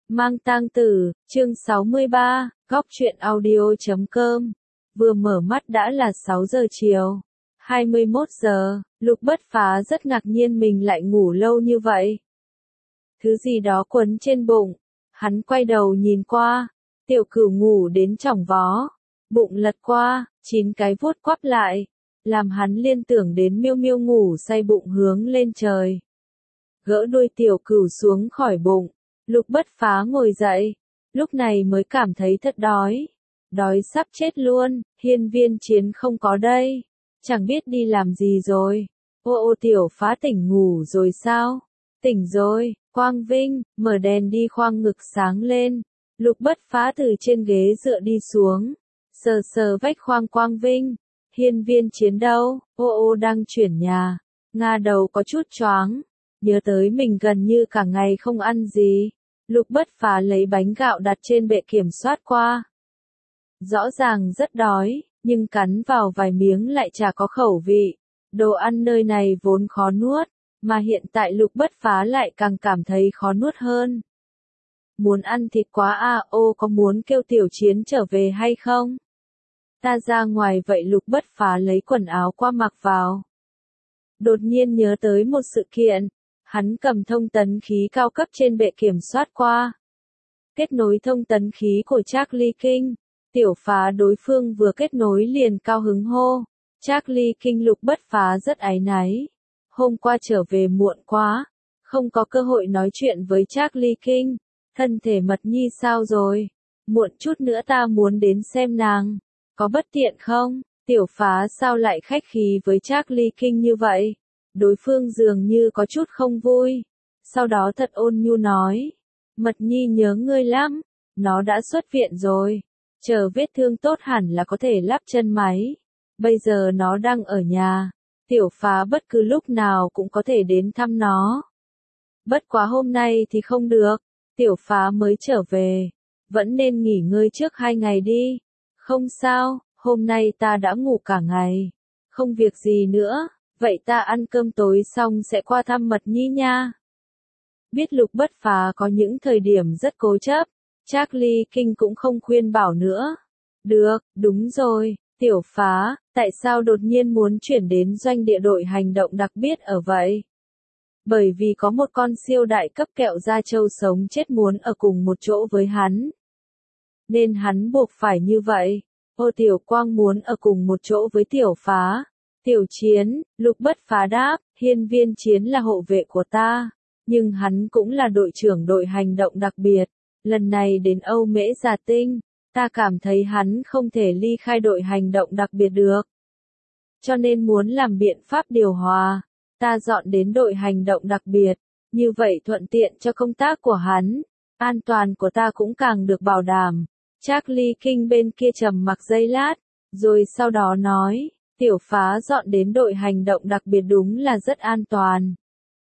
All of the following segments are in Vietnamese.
Mang tang tử, chương 63, góc truyện audio.com. Vừa mở mắt đã là 6 giờ chiều. 21 giờ, Lục Bất Phá rất ngạc nhiên mình lại ngủ lâu như vậy. Thứ gì đó quấn trên bụng. Hắn quay đầu nhìn qua. Tiểu Cửu ngủ đến chỏng vó. Bụng lật qua, 9 cái vuốt quắp lại. Làm hắn liên tưởng đến Miêu Miêu ngủ say bụng hướng lên trời. Gỡ đuôi Tiểu Cửu xuống khỏi bụng. Lục Bất Phá ngồi dậy, lúc này mới cảm thấy thật đói. Đói sắp chết luôn, Hiên Viên Chiến không có đây. Chẳng biết đi làm gì rồi. Ô Tiểu Phá tỉnh ngủ rồi sao? Tỉnh rồi, Quang Vinh, mở đèn đi khoang ngực sáng lên. Lục Bất Phá từ trên ghế dựa đi xuống. Sờ sờ vách khoang Quang Vinh. Hiên Viên Chiến đâu? Ô đang chuyển nhà. Nga đầu có chút choáng. Nhớ tới mình gần như cả ngày không ăn gì. Lục Bất Phá lấy bánh gạo đặt trên bệ kiểm soát qua. Rõ ràng rất đói, nhưng cắn vào vài miếng lại chả có khẩu vị. Đồ ăn nơi này vốn khó nuốt, mà hiện tại Lục Bất Phá lại càng cảm thấy khó nuốt hơn. Muốn ăn thịt quá à, có muốn kêu Tiểu Chiến trở về hay không? Ta ra ngoài vậy. Lục Bất Phá lấy quần áo qua mặc vào. Đột nhiên nhớ tới một sự kiện. Hắn cầm thông tấn khí cao cấp trên bệ kiểm soát qua. Kết nối thông tấn khí của Charlie King. Tiểu Phá đối phương vừa kết nối liền cao hứng hô. Charlie King. Lục Bất Phá rất áy náy. Hôm qua trở về muộn quá. Không có cơ hội nói chuyện với Charlie King. Thân thể Mật Nhi sao rồi? Muộn chút nữa ta muốn đến xem nàng. Có bất tiện không? Tiểu Phá sao lại khách khí với Charlie King như vậy? Đối phương dường như có chút không vui. Sau đó thật ôn nhu nói. Mật Nhi nhớ ngươi lắm. Nó đã xuất viện rồi. Chờ vết thương tốt hẳn là có thể lắp chân máy. Bây giờ nó đang ở nhà. Tiểu Phá bất cứ lúc nào cũng có thể đến thăm nó. Bất quá hôm nay thì không được. Tiểu Phá mới trở về. Vẫn nên nghỉ ngơi trước 2 ngày đi. Không sao, hôm nay ta đã ngủ cả ngày. Không việc gì nữa. Vậy ta ăn cơm tối xong sẽ qua thăm Mật Nhi nha. Biết Lục Bất Phá có những thời điểm rất cố chấp. Charlie King cũng không khuyên bảo nữa. Được, đúng rồi, Tiểu Phá, tại sao đột nhiên muốn chuyển đến doanh địa đội hành động đặc biệt ở vậy? Bởi vì có một con siêu đại cấp kẹo da trâu sống chết muốn ở cùng một chỗ với hắn. Nên hắn buộc phải như vậy. Tiểu Quang muốn ở cùng một chỗ với Tiểu Phá. Tiểu Chiến, Lục Bất Phá đáp, Hiên Viên Chiến là hộ vệ của ta. Nhưng hắn cũng là đội trưởng đội hành động đặc biệt. Lần này đến Âu Mễ Già Tinh, ta cảm thấy hắn không thể ly khai đội hành động đặc biệt được. Cho nên muốn làm biện pháp điều hòa, ta dọn đến đội hành động đặc biệt, như vậy thuận tiện cho công tác của hắn, an toàn của ta cũng càng được bảo đảm. Charlie King bên kia trầm mặc giây lát, rồi sau đó nói, Tiểu Phá dọn đến đội hành động đặc biệt đúng là rất an toàn.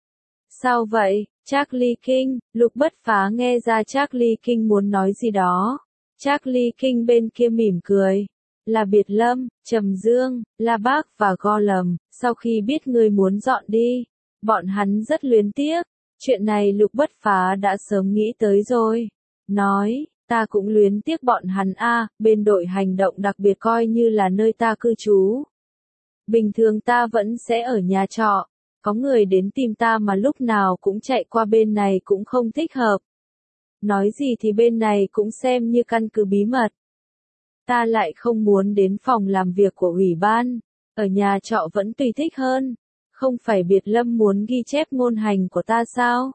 Sao vậy? Charlie King. Lục Bất Phá nghe ra Charlie King muốn nói gì đó. Charlie King bên kia mỉm cười. Là Biệt Lâm, Trầm Dương, La Bác và Gollum, sau khi biết ngươi muốn dọn đi, bọn hắn rất luyến tiếc. Chuyện này Lục Bất Phá đã sớm nghĩ tới rồi. Nói, ta cũng luyến tiếc bọn hắn bên đội hành động đặc biệt coi như là nơi ta cư trú. Bình thường ta vẫn sẽ ở nhà trọ. Có người đến tìm ta mà lúc nào cũng chạy qua bên này cũng không thích hợp. Nói gì thì bên này cũng xem như căn cứ bí mật. Ta lại không muốn đến phòng làm việc của ủy ban. Ở nhà trọ vẫn tùy thích hơn. Không phải Biệt Lâm muốn ghi chép ngôn hành của ta sao?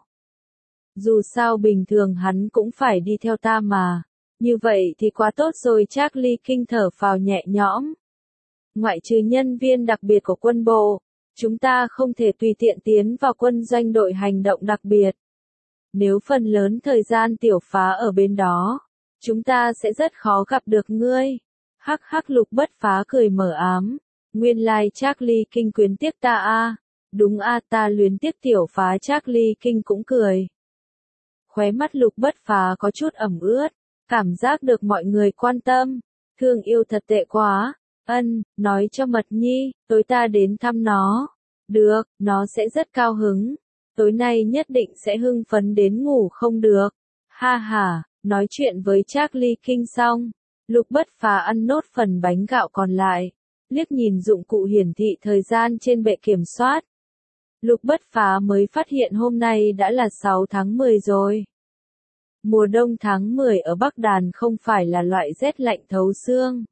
Dù sao bình thường hắn cũng phải đi theo ta mà. Như vậy thì quá tốt rồi. Charlie King thở phào nhẹ nhõm. Ngoại trừ nhân viên đặc biệt của quân bộ, chúng ta không thể tùy tiện tiến vào quân doanh đội hành động đặc biệt. Nếu phần lớn thời gian Tiểu Phá ở bên đó, chúng ta sẽ rất khó gặp được ngươi. Hắc hắc. Lục Bất Phá cười mờ ám. Nguyên lai Charlie King quyến tiếc ta Đúng ta luyến tiếc Tiểu Phá. Charlie King cũng cười. Khóe mắt Lục Bất Phá có chút ẩm ướt. Cảm giác được mọi người quan tâm. Thương yêu thật tệ quá. Nói cho Mật Nhi, tối ta đến thăm nó. Được, nó sẽ rất cao hứng. Tối nay nhất định sẽ hưng phấn đến ngủ không được. Ha ha, nói chuyện với Charlie King xong, Lục Bất Phá ăn nốt phần bánh gạo còn lại, liếc nhìn dụng cụ hiển thị thời gian trên bệ kiểm soát. Lục Bất Phá mới phát hiện hôm nay đã là 6 tháng 10 rồi. Mùa đông tháng 10 ở Bắc Đàn không phải là loại rét lạnh thấu xương,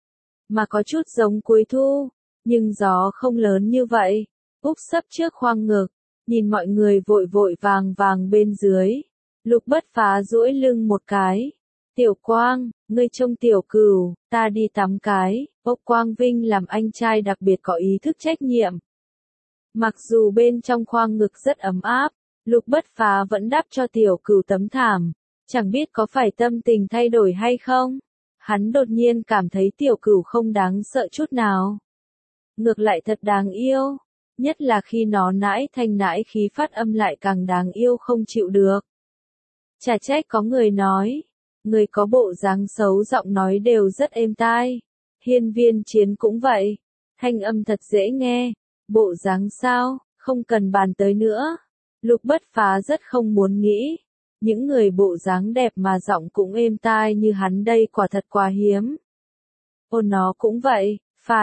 mà có chút giống cuối thu, nhưng gió không lớn như vậy. Úp sấp trước khoang ngực, nhìn mọi người vội vội vàng vàng bên dưới. Lục Bất Phá duỗi lưng một cái. Tiểu Quang, ngươi trông Tiểu Cửu, ta đi tắm cái. Ốc Quang Vinh làm anh trai đặc biệt có ý thức trách nhiệm. Mặc dù bên trong khoang ngực rất ấm áp, Lục Bất Phá vẫn đắp cho Tiểu Cửu tấm thảm. Chẳng biết có phải tâm tình thay đổi hay không? Hắn đột nhiên cảm thấy Tiểu Cửu không đáng sợ chút nào. Ngược lại thật đáng yêu. Nhất là khi nó nãi thanh nãi khí phát âm lại càng đáng yêu không chịu được. Chả trách có người nói, người có bộ dáng xấu giọng nói đều rất êm tai. Hiên Viên Chiến cũng vậy, thanh âm thật dễ nghe. Bộ dáng sao, không cần bàn tới nữa. Lục Bất Phá rất không muốn nghĩ. Những người bộ dáng đẹp mà giọng cũng êm tai như hắn đây quả thật quá hiếm. Ôn nó cũng vậy,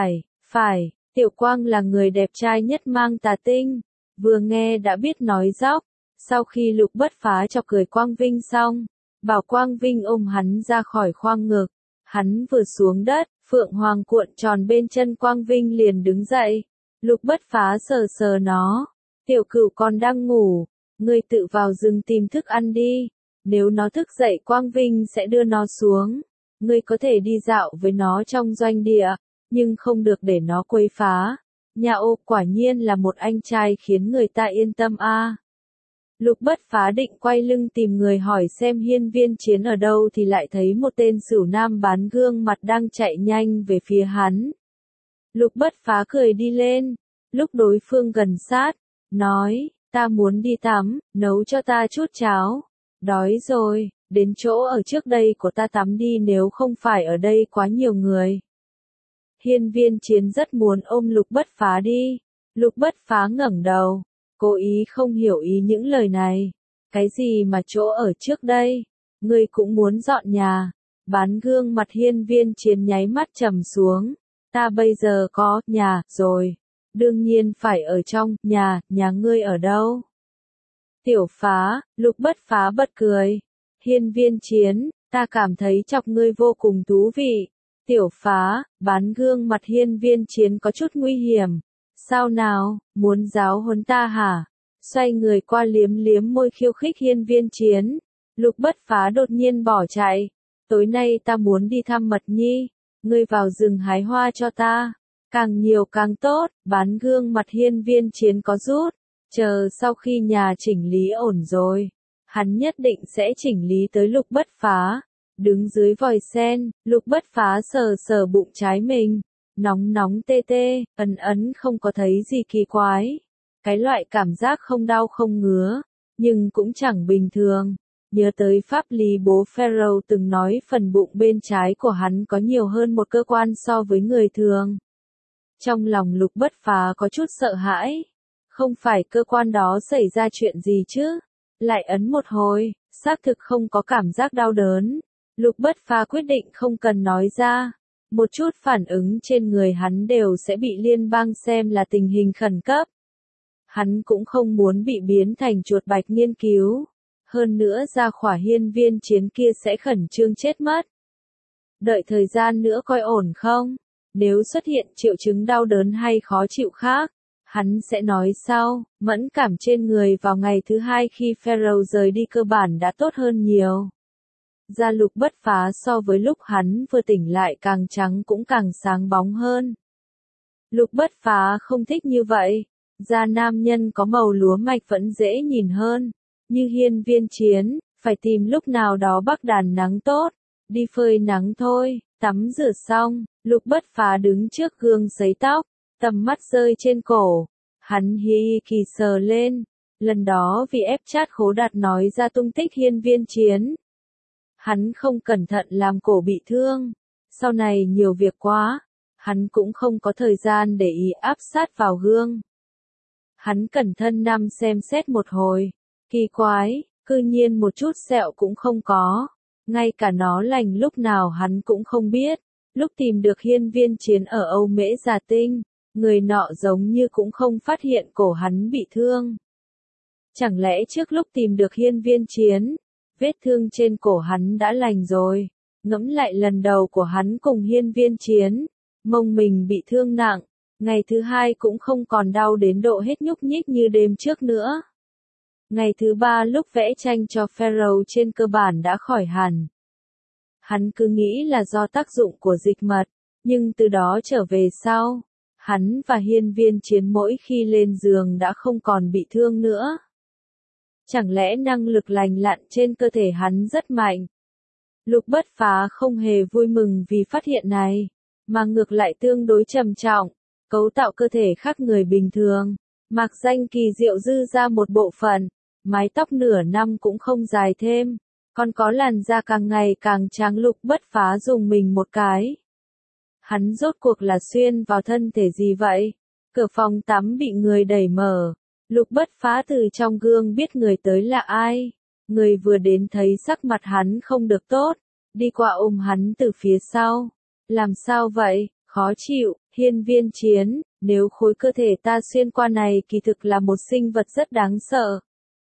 phải. Tiểu Quang là người đẹp trai nhất mang tà tinh, vừa nghe đã biết nói dóc. Sau khi Lục Bất Phá chọc cười Quang Vinh xong, bảo Quang Vinh ôm hắn ra khỏi khoang ngực. Hắn vừa xuống đất, phượng hoàng cuộn tròn bên chân Quang Vinh liền đứng dậy. Lục Bất Phá sờ sờ nó. Tiểu Cửu còn đang ngủ, ngươi tự vào rừng tìm thức ăn đi. Nếu nó thức dậy Quang Vinh sẽ đưa nó xuống. Ngươi có thể đi dạo với nó trong doanh địa, nhưng không được để nó quấy phá. Nhà ô quả nhiên là một anh trai khiến người ta yên tâm a. Lục Bất Phá định quay lưng tìm người hỏi xem Hiên Viên Chiến ở đâu thì lại thấy một tên Sửu Nam bán gương mặt đang chạy nhanh về phía hắn. Lục Bất Phá cười đi lên, lúc đối phương gần sát, nói, ta muốn đi tắm, nấu cho ta chút cháo. Đói rồi, đến chỗ ở trước đây của ta tắm đi nếu không phải ở đây quá nhiều người. Hiên Viên Chiến rất muốn ôm Lục Bất Phá đi. Lục Bất Phá ngẩng đầu, cố ý không hiểu ý những lời này. Cái gì mà chỗ ở trước đây? Ngươi cũng muốn dọn nhà. Bán gương mặt Hiên Viên Chiến nháy mắt trầm xuống. Ta bây giờ có nhà rồi. Đương nhiên phải ở trong nhà ngươi ở đâu? Tiểu Phá, Lục Bất Phá bật cười. Hiên Viên Chiến, ta cảm thấy chọc ngươi vô cùng thú vị. Tiểu Phá, bán gương mặt Hiên Viên Chiến có chút nguy hiểm. Sao nào, muốn giáo huấn ta hả? Xoay người qua liếm liếm môi khiêu khích Hiên Viên Chiến. Lục Bất Phá đột nhiên bỏ chạy. Tối nay ta muốn đi thăm Mật Nhi. Ngươi vào rừng hái hoa cho ta. Càng nhiều càng tốt, bán gương mặt Hiên Viên Chiến có rút. Chờ sau khi nhà chỉnh lý ổn rồi, hắn nhất định sẽ chỉnh lý tới Lục Bất Phá. Đứng dưới vòi sen, Lục Bất Phá sờ sờ bụng trái mình. Nóng nóng tê tê, ấn ấn không có thấy gì kỳ quái. Cái loại cảm giác không đau không ngứa, nhưng cũng chẳng bình thường. Nhớ tới pháp lý bố Pharaoh từng nói phần bụng bên trái của hắn có nhiều hơn một cơ quan so với người thường. Trong lòng Lục Bất Phá có chút sợ hãi. Không phải cơ quan đó xảy ra chuyện gì chứ? Lại ấn một hồi, xác thực không có cảm giác đau đớn. Lục Bất Phá quyết định không cần nói ra. Một chút phản ứng trên người hắn đều sẽ bị liên bang xem là tình hình khẩn cấp. Hắn cũng không muốn bị biến thành chuột bạch nghiên cứu. Hơn nữa ra khỏa Hiên Viên Chiến kia sẽ khẩn trương chết mất. Đợi thời gian nữa coi ổn không? Nếu xuất hiện triệu chứng đau đớn hay khó chịu khác, hắn sẽ nói sau. Mẫn cảm trên người vào ngày thứ hai khi Pharaoh rời đi cơ bản đã tốt hơn nhiều. Da Lục Bất Phá so với lúc hắn vừa tỉnh lại càng trắng cũng càng sáng bóng hơn. Lục Bất Phá không thích như vậy. Da nam nhân có màu lúa mạch vẫn dễ nhìn hơn. Như Hiên Viên Chiến, phải tìm lúc nào đó Bắc Đàn nắng tốt. Đi phơi nắng thôi. Tắm rửa xong, Lục Bất Phá đứng trước gương sấy tóc. Tầm mắt rơi trên cổ. Hắn hi kỳ sờ lên. Lần đó vì ép chat Khố Đạt nói ra tung tích Hiên Viên Chiến. Hắn không cẩn thận làm cổ bị thương. Sau này nhiều việc quá. Hắn cũng không có thời gian để ý áp sát vào gương. Hắn cẩn thận xem xét một hồi. Kỳ quái, cư nhiên một chút sẹo cũng không có, ngay cả nó lành lúc nào hắn cũng không biết. Lúc tìm được Hiên Viên Chiến ở Âu Mễ Già Tinh, người nọ giống như cũng không phát hiện cổ hắn bị thương. Chẳng lẽ trước lúc tìm được Hiên Viên Chiến, vết thương trên cổ hắn đã lành rồi? Ngẫm lại lần đầu của hắn cùng Hiên Viên Chiến, mông mình bị thương nặng, ngày thứ hai cũng không còn đau đến độ hết nhúc nhích như đêm trước nữa. Ngày thứ ba lúc vẽ tranh cho Pharaoh trên cơ bản đã khỏi hẳn. Hắn cứ nghĩ là do tác dụng của dịch mật, nhưng từ đó trở về sau, hắn và Hiên Viên Chiến mỗi khi lên giường đã không còn bị thương nữa. Chẳng lẽ năng lực lành lặn trên cơ thể hắn rất mạnh? Lục Bất Phá không hề vui mừng vì phát hiện này, mà ngược lại tương đối trầm trọng, cấu tạo cơ thể khác người bình thường, mạc danh kỳ diệu dư ra một bộ phận, mái tóc nửa năm cũng không dài thêm, còn có làn da càng ngày càng trắng. Lục Bất Phá dùng mình một cái. Hắn rốt cuộc là xuyên vào thân thể gì vậy? Cửa phòng tắm bị người đẩy mở. Lục Bất Phá từ trong gương biết người tới là ai. Người vừa đến thấy sắc mặt hắn không được tốt, đi qua ôm hắn từ phía sau. Làm sao vậy? Khó chịu. Hiên Viên Chiến, nếu khối cơ thể ta xuyên qua này kỳ thực là một sinh vật rất đáng sợ.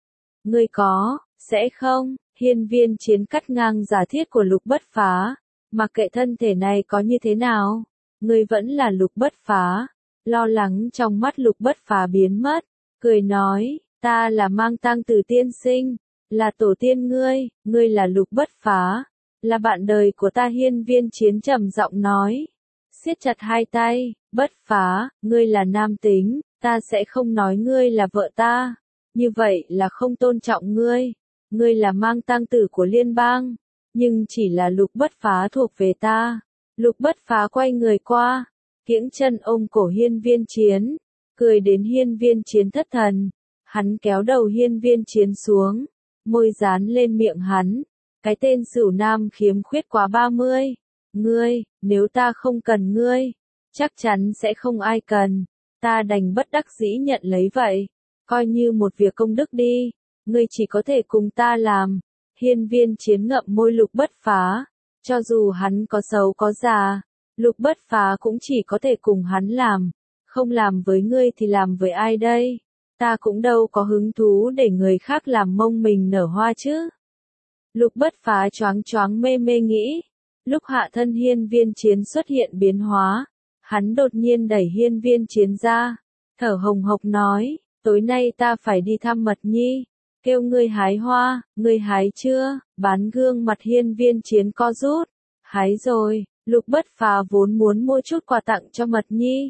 Ngươi có, sẽ không? Hiên Viên Chiến cắt ngang giả thiết của Lục Bất Phá. Mặc kệ thân thể này có như thế nào, ngươi vẫn là Lục Bất Phá. Lo lắng trong mắt Lục Bất Phá biến mất, cười nói, ta là Mang Tang Tử tiên sinh, là tổ tiên ngươi là Lục Bất Phá, là bạn đời của ta. Hiên Viên Chiến trầm giọng nói, siết chặt hai tay, Bất Phá, ngươi là nam tính, ta sẽ không nói ngươi là vợ ta, như vậy là không tôn trọng ngươi. Ngươi là Mang Tang Tử của liên bang, nhưng chỉ là Lục Bất Phá thuộc về ta. Lục Bất Phá quay người qua, kiễng chân ôm cổ Hiên Viên Chiến, cười đến Hiên Viên Chiến thất thần. Hắn kéo đầu Hiên Viên Chiến xuống, môi dán lên miệng hắn. Cái tên Sửu Nam khiếm khuyết quá 30. Ngươi, nếu ta không cần ngươi, chắc chắn sẽ không ai cần. Ta đành bất đắc dĩ nhận lấy vậy. Coi như một việc công đức đi. Ngươi chỉ có thể cùng ta làm. Hiên Viên Chiến ngậm môi Lục Bất Phá. Cho dù hắn có xấu có già, Lục Bất Phá cũng chỉ có thể cùng hắn làm. Không làm với ngươi thì làm với ai đây? Ta cũng đâu có hứng thú để người khác làm mông mình nở hoa chứ. Lục Bất Phá choáng choáng mê mê nghĩ. Lúc hạ thân Hiên Viên Chiến xuất hiện biến hóa, hắn đột nhiên đẩy Hiên Viên Chiến ra, thở hồng hộc nói, tối nay ta phải đi thăm Mật Nhi, kêu ngươi hái hoa, ngươi hái chưa? Bán gương mặt Hiên Viên Chiến co rút, hái rồi. Lục Bất Phá vốn muốn mua chút quà tặng cho Mật Nhi,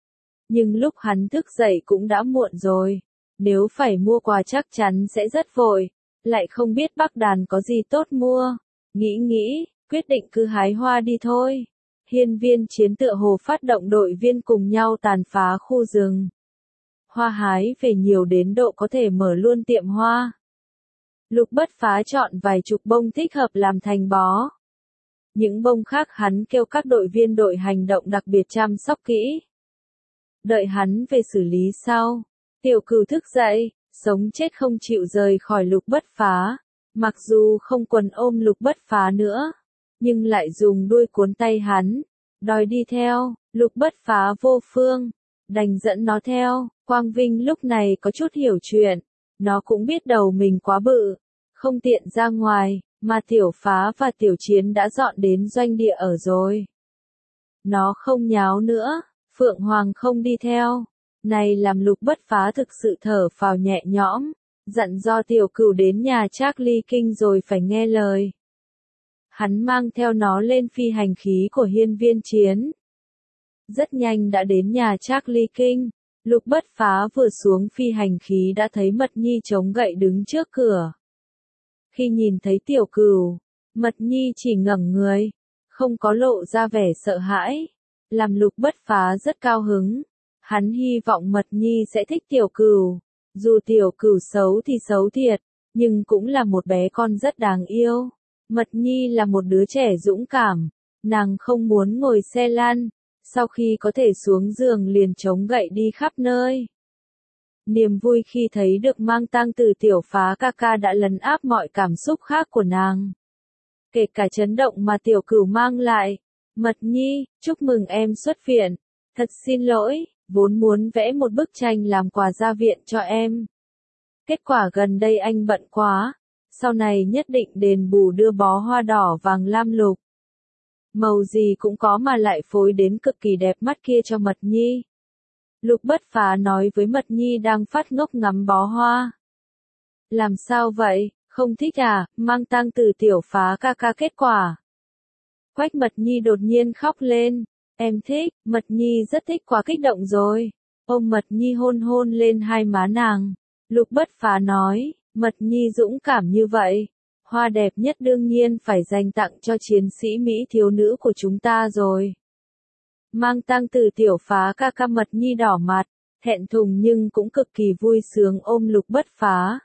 nhưng lúc hắn thức dậy cũng đã muộn rồi, nếu phải mua quà chắc chắn sẽ rất vội, lại không biết Bắc Đàn có gì tốt mua. Nghĩ, quyết định cứ hái hoa đi thôi. Hiên Viên Chiến tựa hồ phát động đội viên cùng nhau tàn phá khu rừng. Hoa hái về nhiều đến độ có thể mở luôn tiệm hoa. Lục Bất Phá chọn vài chục bông thích hợp làm thành bó. Những bông khác hắn kêu các đội viên đội hành động đặc biệt chăm sóc kỹ. Đợi hắn về xử lý sau. Tiểu Cửu thức dậy, sống chết không chịu rời khỏi Lục Bất Phá. Mặc dù không quần ôm Lục Bất Phá nữa, nhưng lại dùng đuôi cuốn tay hắn, đòi đi theo. Lục Bất Phá vô phương, đành dẫn nó theo. Quang Vinh lúc này có chút hiểu chuyện, nó cũng biết đầu mình quá bự, không tiện ra ngoài, mà Tiểu Phá và Tiểu Chiến đã dọn đến doanh địa ở rồi. Nó không nháo nữa, Phượng Hoàng không đi theo, này làm Lục Bất Phá thực sự thở phào nhẹ nhõm, dặn do Tiểu Cửu đến nhà Trác Ly Kinh rồi phải nghe lời. Hắn mang theo nó lên phi hành khí của Hiên Viên Chiến. Rất nhanh đã đến nhà Trác Ly Kinh. Lục Bất Phá vừa xuống phi hành khí đã thấy Mật Nhi chống gậy đứng trước cửa. Khi nhìn thấy Tiểu Cửu, Mật Nhi chỉ ngẩng người, không có lộ ra vẻ sợ hãi, làm Lục Bất Phá rất cao hứng. Hắn hy vọng Mật Nhi sẽ thích Tiểu Cửu, dù Tiểu Cửu xấu thì xấu thiệt, nhưng cũng là một bé con rất đáng yêu. Mật Nhi là một đứa trẻ dũng cảm, nàng không muốn ngồi xe lăn, sau khi có thể xuống giường liền chống gậy đi khắp nơi. Niềm vui khi thấy được mang tang từ tiểu phá ca ca đã lấn áp mọi cảm xúc khác của nàng. Kể cả chấn động mà tiểu cửu mang lại. Mật Nhi, chúc mừng em xuất viện. Thật xin lỗi, vốn muốn vẽ một bức tranh làm quà ra viện cho em. Kết quả gần đây anh bận quá. Sau này nhất định đền bù đưa bó hoa đỏ vàng lam lục. Màu gì cũng có mà lại phối đến cực kỳ đẹp mắt kia cho Mật Nhi. Lục Bất Phá nói với Mật Nhi đang phát ngốc ngắm bó hoa. Làm sao vậy, không thích à, mang tang từ tiểu phá ca ca kết quả. Quách Mật Nhi đột nhiên khóc lên. Em thích, Mật Nhi rất thích, quá kích động rồi. Ôm Mật Nhi hôn hôn lên hai má nàng. Lục Bất Phá nói, Mật Nhi dũng cảm như vậy. Hoa đẹp nhất đương nhiên phải dành tặng cho chiến sĩ Mỹ thiếu nữ của chúng ta rồi. Mang tang từ tiểu phá ca ca. Mật Nhi đỏ mặt, thẹn thùng nhưng cũng cực kỳ vui sướng ôm Lục Bất Phá.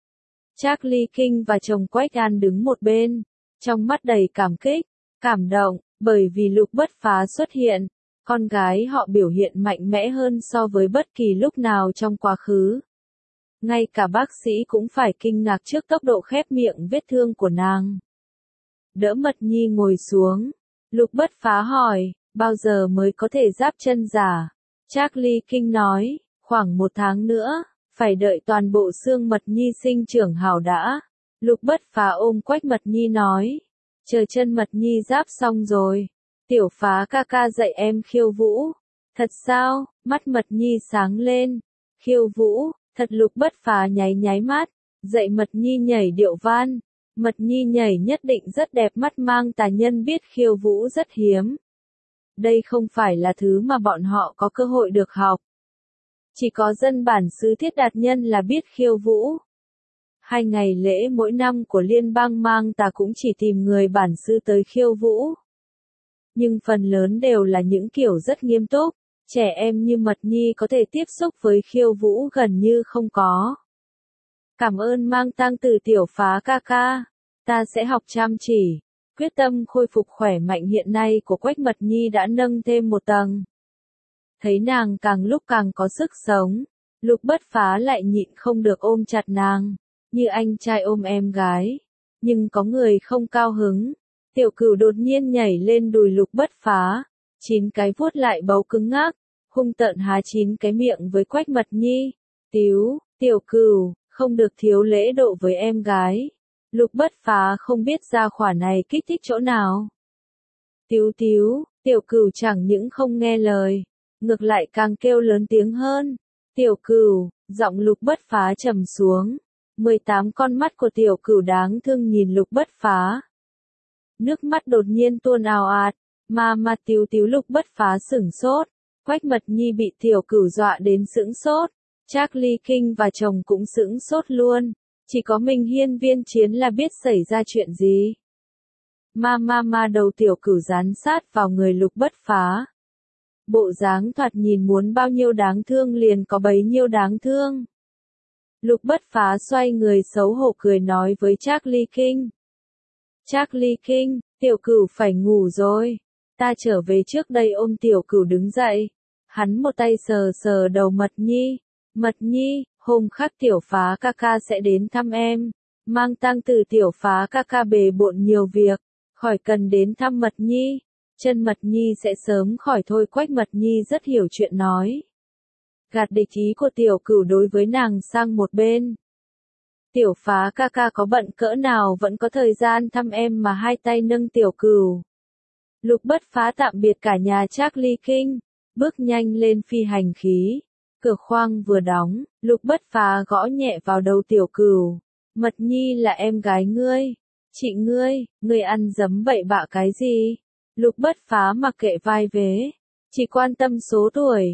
Charlie King và chồng Quách An đứng một bên, trong mắt đầy cảm kích, cảm động, bởi vì Lục Bất Phá xuất hiện, con gái họ biểu hiện mạnh mẽ hơn so với bất kỳ lúc nào trong quá khứ. Ngay cả bác sĩ cũng phải kinh ngạc trước tốc độ khép miệng vết thương của nàng. Đỡ Mật Nhi ngồi xuống, Lục Bất Phá hỏi, bao giờ mới có thể giáp chân giả? Charlie King nói, khoảng 1 tháng nữa, phải đợi toàn bộ xương Mật Nhi sinh trưởng hảo đã. Lục Bất Phá ôm Quách Mật Nhi nói, chờ chân Mật Nhi giáp xong rồi, tiểu phá ca ca dạy em khiêu vũ. Thật sao? Mắt Mật Nhi sáng lên. Khiêu vũ, thật. Lục Bất Phá nháy nháy mắt, dạy Mật Nhi nhảy điệu van. Mật Nhi nhảy nhất định rất đẹp mắt, mang tà nhân biết khiêu vũ rất hiếm. Đây không phải là thứ mà bọn họ có cơ hội được học. Chỉ có dân bản xứ Thiết Đạt Nhân là biết khiêu vũ. 2 ngày lễ mỗi năm của liên bang mang tà cũng chỉ tìm người bản xứ tới khiêu vũ. Nhưng phần lớn đều là những kiểu rất nghiêm túc, trẻ em như Mật Nhi có thể tiếp xúc với khiêu vũ gần như không có. Cảm ơn mang tang từ tiểu phá ca ca, ta sẽ học chăm chỉ. Quyết tâm khôi phục khỏe mạnh hiện nay của Quách Mật Nhi đã nâng thêm một tầng. Thấy nàng càng lúc càng có sức sống, Lục Bất Phá lại nhịn không được ôm chặt nàng, như anh trai ôm em gái. Nhưng có người không cao hứng. Tiểu Cửu đột nhiên nhảy lên đùi Lục Bất Phá, 9 cái vuốt lại bấu cứng ngắc, hung tợn há 9 cái miệng với Quách Mật Nhi. Tiểu Cửu, không được thiếu lễ độ với em gái. Lục Bất Phá không biết gia hỏa này kích thích chỗ nào. Tiểu Cửu chẳng những không nghe lời, ngược lại càng kêu lớn tiếng hơn. Tiểu Cửu, giọng Lục Bất Phá trầm xuống. 18 con mắt của Tiểu Cửu đáng thương nhìn Lục Bất Phá. Nước mắt đột nhiên tuôn ào ạt, mà Lục Bất Phá sửng sốt. Quách Mật Nhi bị Tiểu Cửu dọa đến sững sốt. Charlie King và chồng cũng sững sốt luôn. Chỉ có mình Hiên Viên Chiến là biết xảy ra chuyện gì. Đầu Tiểu Cửu dán sát vào người Lục Bất Phá. Bộ dáng thoạt nhìn muốn bao nhiêu đáng thương liền có bấy nhiêu đáng thương. Lục Bất Phá xoay người xấu hổ cười nói với Charlie King. Charlie King, Tiểu Cửu phải ngủ rồi. Ta trở về trước đây. Ôm Tiểu Cửu đứng dậy. Hắn một tay sờ sờ đầu Mật Nhi. Mật Nhi, hôm khác tiểu phá ca ca sẽ đến thăm em. Mang tang từ tiểu phá ca ca bề bộn nhiều việc, khỏi cần đến thăm Mật Nhi. Chân Mật Nhi sẽ sớm khỏi thôi. Quách Mật Nhi rất hiểu chuyện nói. Gạt địch ý của Tiểu Cửu đối với nàng sang một bên. Tiểu phá ca ca có bận cỡ nào vẫn có thời gian thăm em mà. Hai tay nâng Tiểu Cửu. Lục Bất Phá tạm biệt cả nhà Charlie King, bước nhanh lên phi hành khí. Cửa khoang vừa đóng, Lục Bất Phá gõ nhẹ vào đầu Tiểu Cửu. Mật Nhi là em gái ngươi. Chị ngươi ăn dấm bậy bạ cái gì? Lục Bất Phá mặc kệ vai vế, chỉ quan tâm số tuổi.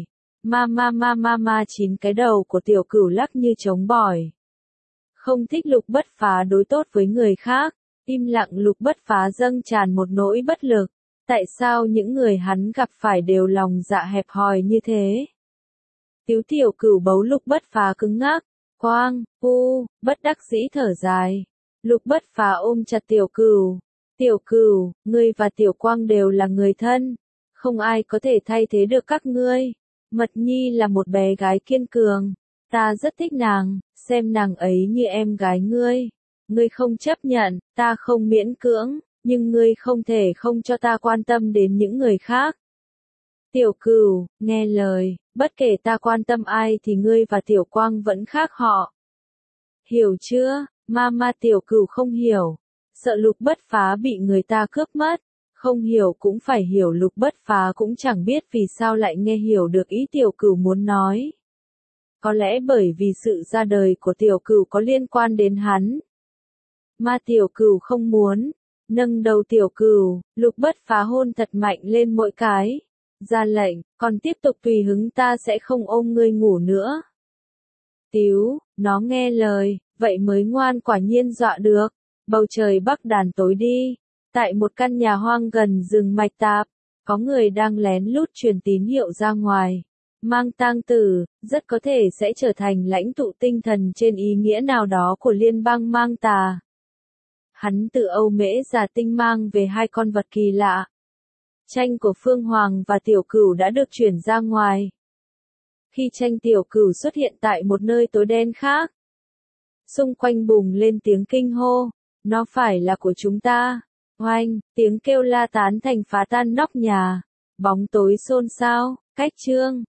9 cái đầu của Tiểu Cửu lắc như trống bỏi. Không thích Lục Bất Phá đối tốt với người khác, im lặng. Lục Bất Phá dâng tràn một nỗi bất lực. Tại sao những người hắn gặp phải đều lòng dạ hẹp hòi như thế? Tiểu Cửu bấu Lục Bất Phá cứng ngắc. Bất đắc dĩ thở dài. Lục Bất Phá ôm chặt Tiểu Cửu. Tiểu Cửu, ngươi và Tiểu Quang đều là người thân. Không ai có thể thay thế được các ngươi. Mật Nhi là một bé gái kiên cường. Ta rất thích nàng, xem nàng ấy như em gái ngươi. Ngươi không chấp nhận, ta không miễn cưỡng, nhưng ngươi không thể không cho ta quan tâm đến những người khác. Tiểu Cửu, nghe lời, bất kể ta quan tâm ai thì ngươi và Tiểu Quang vẫn khác họ. Hiểu chưa? Mama Tiểu Cửu không hiểu. Sợ Lục Bất Phá bị người ta cướp mất. Không hiểu cũng phải hiểu, Lục Bất Phá cũng chẳng biết vì sao lại nghe hiểu được ý Tiểu Cửu muốn nói. Có lẽ bởi vì sự ra đời của Tiểu Cửu có liên quan đến hắn. Mà Tiểu Cửu không muốn. Nâng đầu Tiểu Cửu, Lục Bất Phá hôn thật mạnh lên mỗi cái. Ra lệnh, còn tiếp tục tùy hứng, ta sẽ không ôm ngươi ngủ nữa. Tíu, nó nghe lời, vậy mới ngoan, quả nhiên dọa được. Bầu trời Bắc Đàn tối đi. Tại một căn nhà hoang gần rừng mạch tạp, có người đang lén lút truyền tín hiệu ra ngoài. Mang tang tử, rất có thể sẽ trở thành lãnh tụ tinh thần trên ý nghĩa nào đó của liên bang Mang Tà. Hắn từ Âu Mễ Già Tinh mang về 2 con vật kỳ lạ. Tranh của Phương Hoàng và Tiểu Cửu đã được chuyển ra ngoài. Khi tranh Tiểu Cửu xuất hiện tại một nơi tối đen khác, xung quanh bùng lên tiếng kinh hô, nó phải là của chúng ta. Oanh, tiếng kêu la tán thành phá tan nóc nhà, bóng tối xôn xao, cách chương.